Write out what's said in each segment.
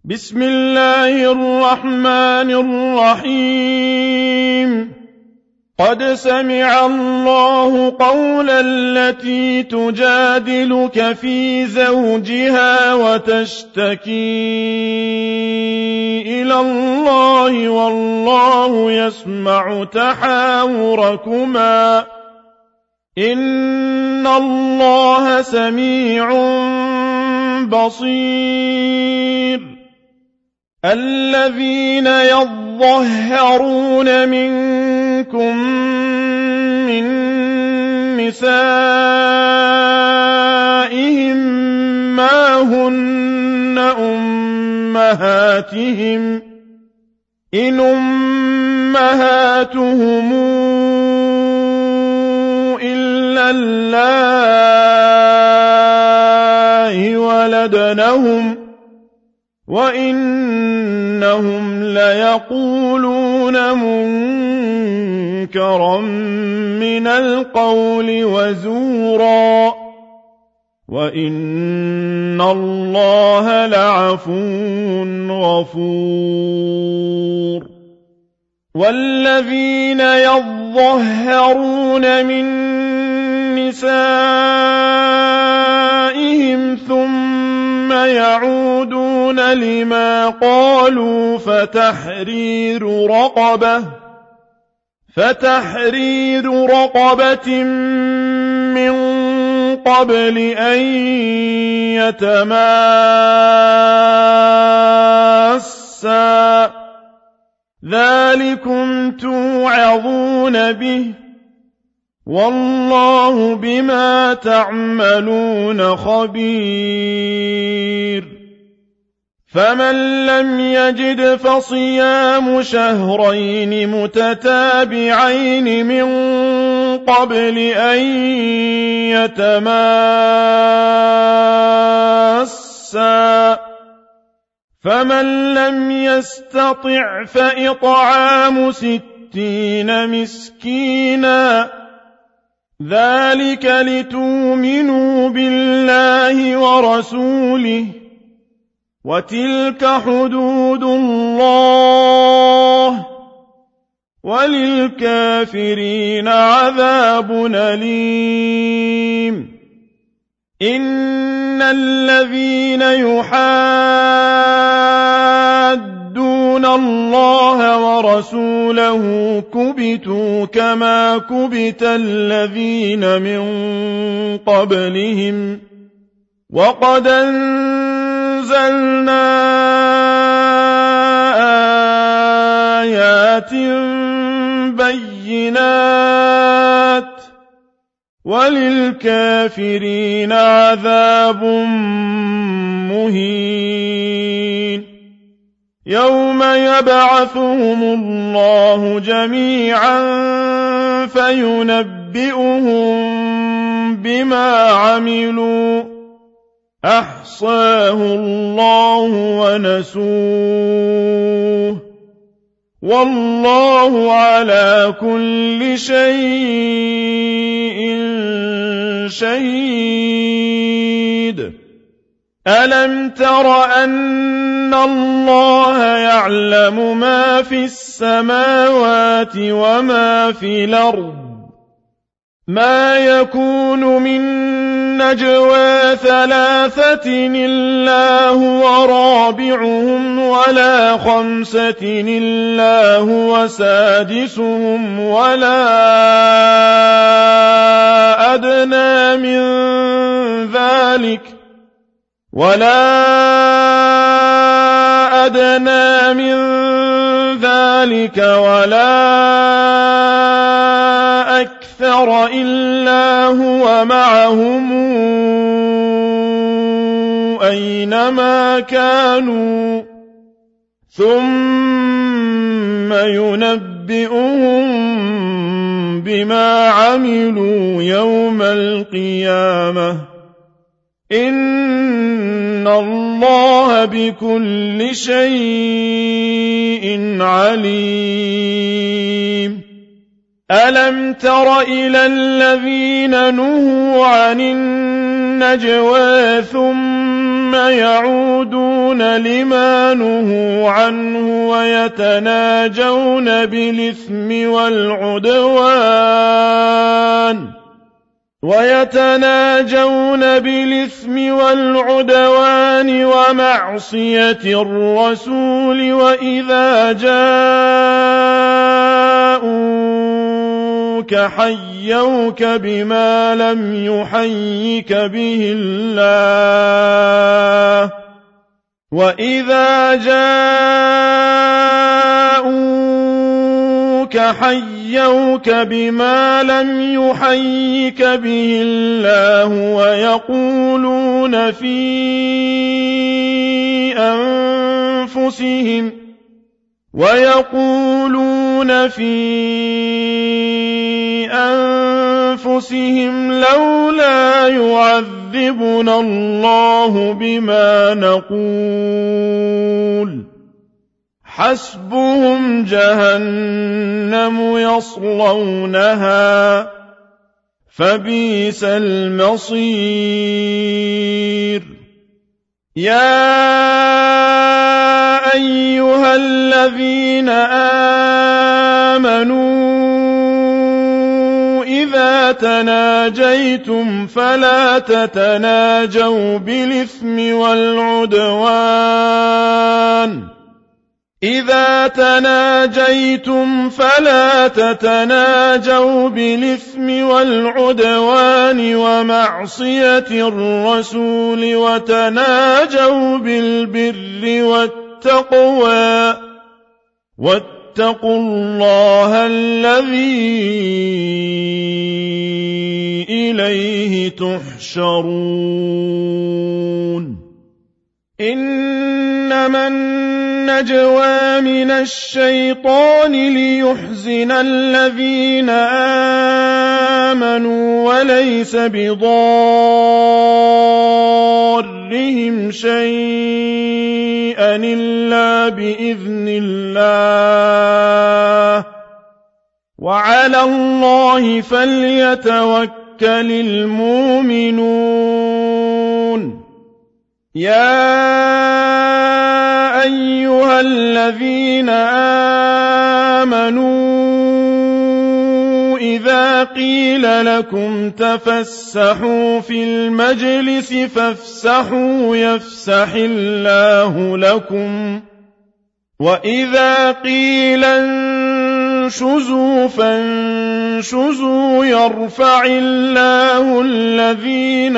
بسم الله الرحمن الرحيم. قد سمع الله قول التي تجادلك في زوجها وتشتكي إلى الله والله يسمع تحاوركما إن الله سميع بصير. الذين يظهرون منكم من نسائهم ما هن أمهاتهم إن أمهاتهم إلا الله ولدنهم وإنهم ليقولون منكرا من القول وزورا وإن الله لعفو غفور. والذين يظهرون من نسائهم ثم يعودون لما قالوا فتحرير رقبة من قبل أن يتماسا ذلكم توعظون به والله بما تعملون خبير. فمن لم يجد فصيام شهرين متتابعين من قبل أن يتماسا فمن لم يستطع فإطعام 60 مسكينا ذلك لتؤمنوا بالله ورسوله وتلك حدود الله وللكافرين عذاب أليم. إن الذين يحادون الله ورسوله كبتوا كما كبت الذين من قبلهم وقد أنزلنا آيات بينات وللكافرين عذاب مهين. يوم يبعثهم الله جميعا فينبئهم بما عملوا أحصاه الله ونسوه والله على كل شيء شهيد. ألم تر أن الله يعلم ما في السماوات وما في الأرض ما يكون من نجوى 3 إلا هو رابعهم ولا 5 إلا هو سادسهم ولا أدنى من ذلك ولا أكثر إلا هو معهم أينما كانوا ثم ينبئهم بما عملوا يوم القيامة إن الله بكل شيء عليم. ألم تر إلى الذين نهوا عن النجوى ثم ثم يعودون لما نهوا عنه ويتناجون بالإثم والعدوان ومعصية الرسول وإذا جاءوك حيوك بما لم يحيك به الله ويقولون في أنفسهم لولا يعذبنا الله بما نقول حسبهم جهنم يصلونها فبئس المصير يا أيها الذين آمنوا إذا تناجيتم فلا تتناجوا بالإثم والعدوان ومعصية الرسول وتناجوا بالبر والتقوى واتقوا الله الذي إليه تحشرون إنما النجوى من الشيطان ليحزن الذين آمنوا وليس بضارهم شيئا إلا بإذن الله وعلى الله فليتوكل المؤمنون يا أيها الذين آمنوا إذا قيل لكم تفسحوا في المجلس فافسحوا يفسح الله لكم وإذا قيل انشزوا فانشزوا يرفع الله الذين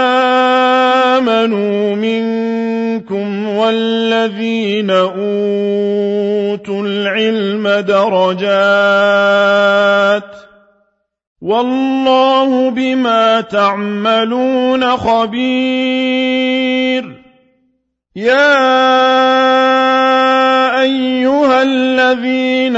آمنوا منكم والذين أوتوا العلم درجات والله بما تعملون خبير يا أيها الذين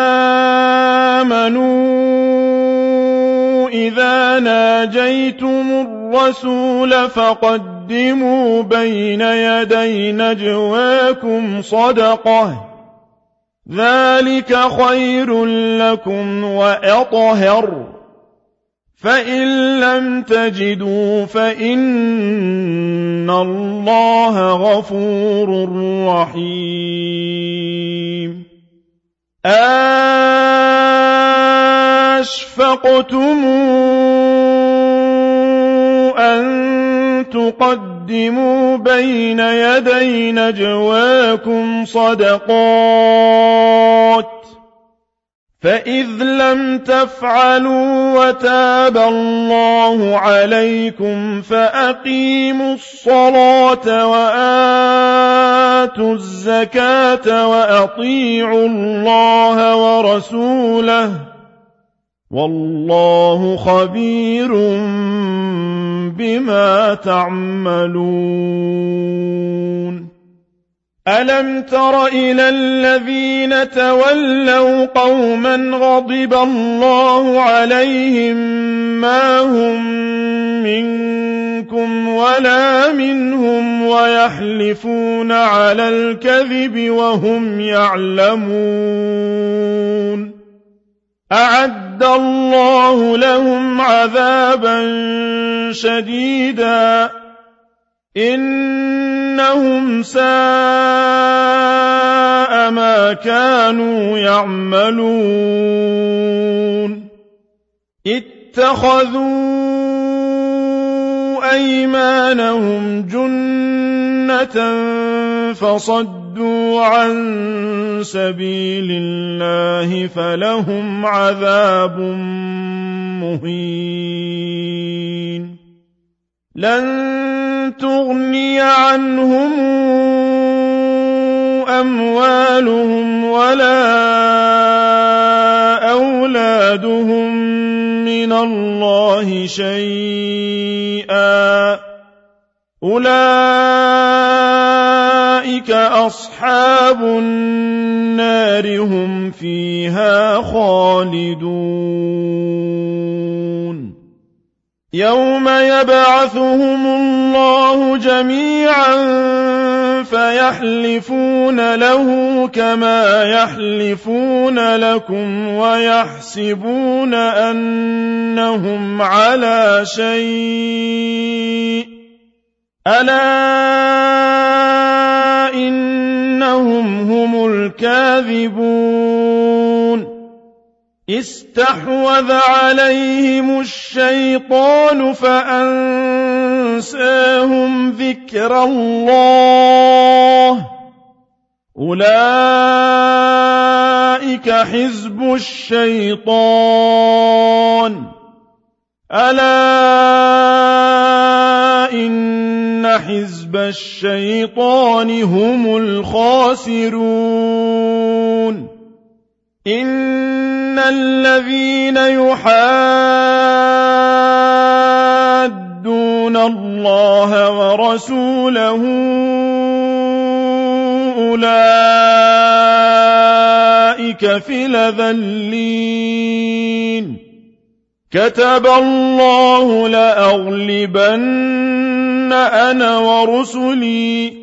آمنوا إذا ناجيتم الرسول فقدموا بين يدي نجواكم صدقة ذلك خير لكم وأطهر فإن لم تجدوا فإن الله غفور رحيم أشفقتم أن تقدموا بين يدي نجواكم صدقات فإذ لم تفعلوا وتاب الله عليكم فأقيموا الصلاة وآتوا الزكاة وأطيعوا الله ورسوله والله خبير بما تعملون ألم تر إلى الذين تولوا قوما غضب الله عليهم ما هم منكم ولا منهم ويحلفون على الكذب وهم يعلمون أعد الله لهم عذابا شديدا إنهم ساء ما كانوا يعملون اتخذوا أيمانهم جنة فصدوا عن سبيل الله فلهم عذاب مهين لن تغني عنهم أموالهم ولا أولادهم من الله شيئا أولئك أصحاب النار هم فيها خالدون يوم يبعثهم الله جميعا فيحلفون له كما يحلفون لكم ويحسبون أنهم على شيء ألا إنهم هم الكاذبون استحوذ عليهم الشيطان فأنساهم ذكر الله أولئك حزب الشيطان ألا إن حزب الشيطان هم الخاسرون إن الذين يحادون الله ورسوله أولئك في الأذلين كتب الله لأغلبن أنا ورسلي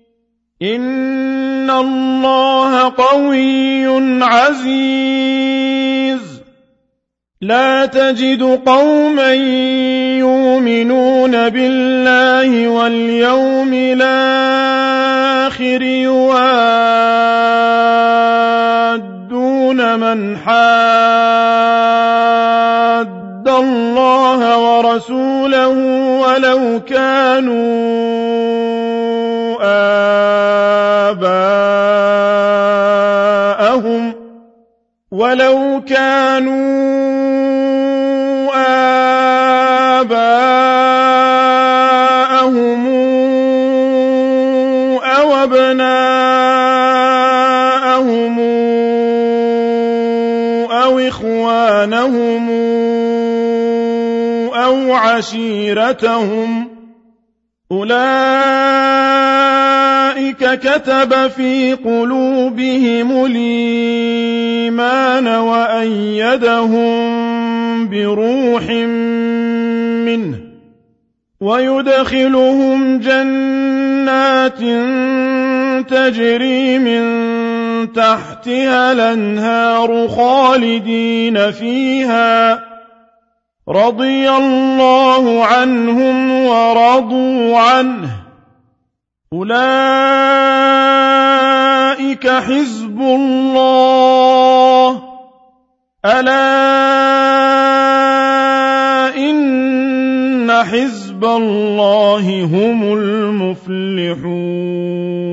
إن الله قوي عزيز لا تجد قوما يؤمنون بالله واليوم الآخر يوادون من حاد الله ورسوله ولو كانوا آباءهم أو أبناءهم أو إخوانهم أو عشيرتهم أولئك كتب في قلوبهم الإيمان وأيدهم بروح منه ويدخلهم جنات تجري من تحتها الأنهار خالدين فيها رضي الله عنهم ورضوا عنه أولئك حزب الله ألا إن حزب الله هم المفلحون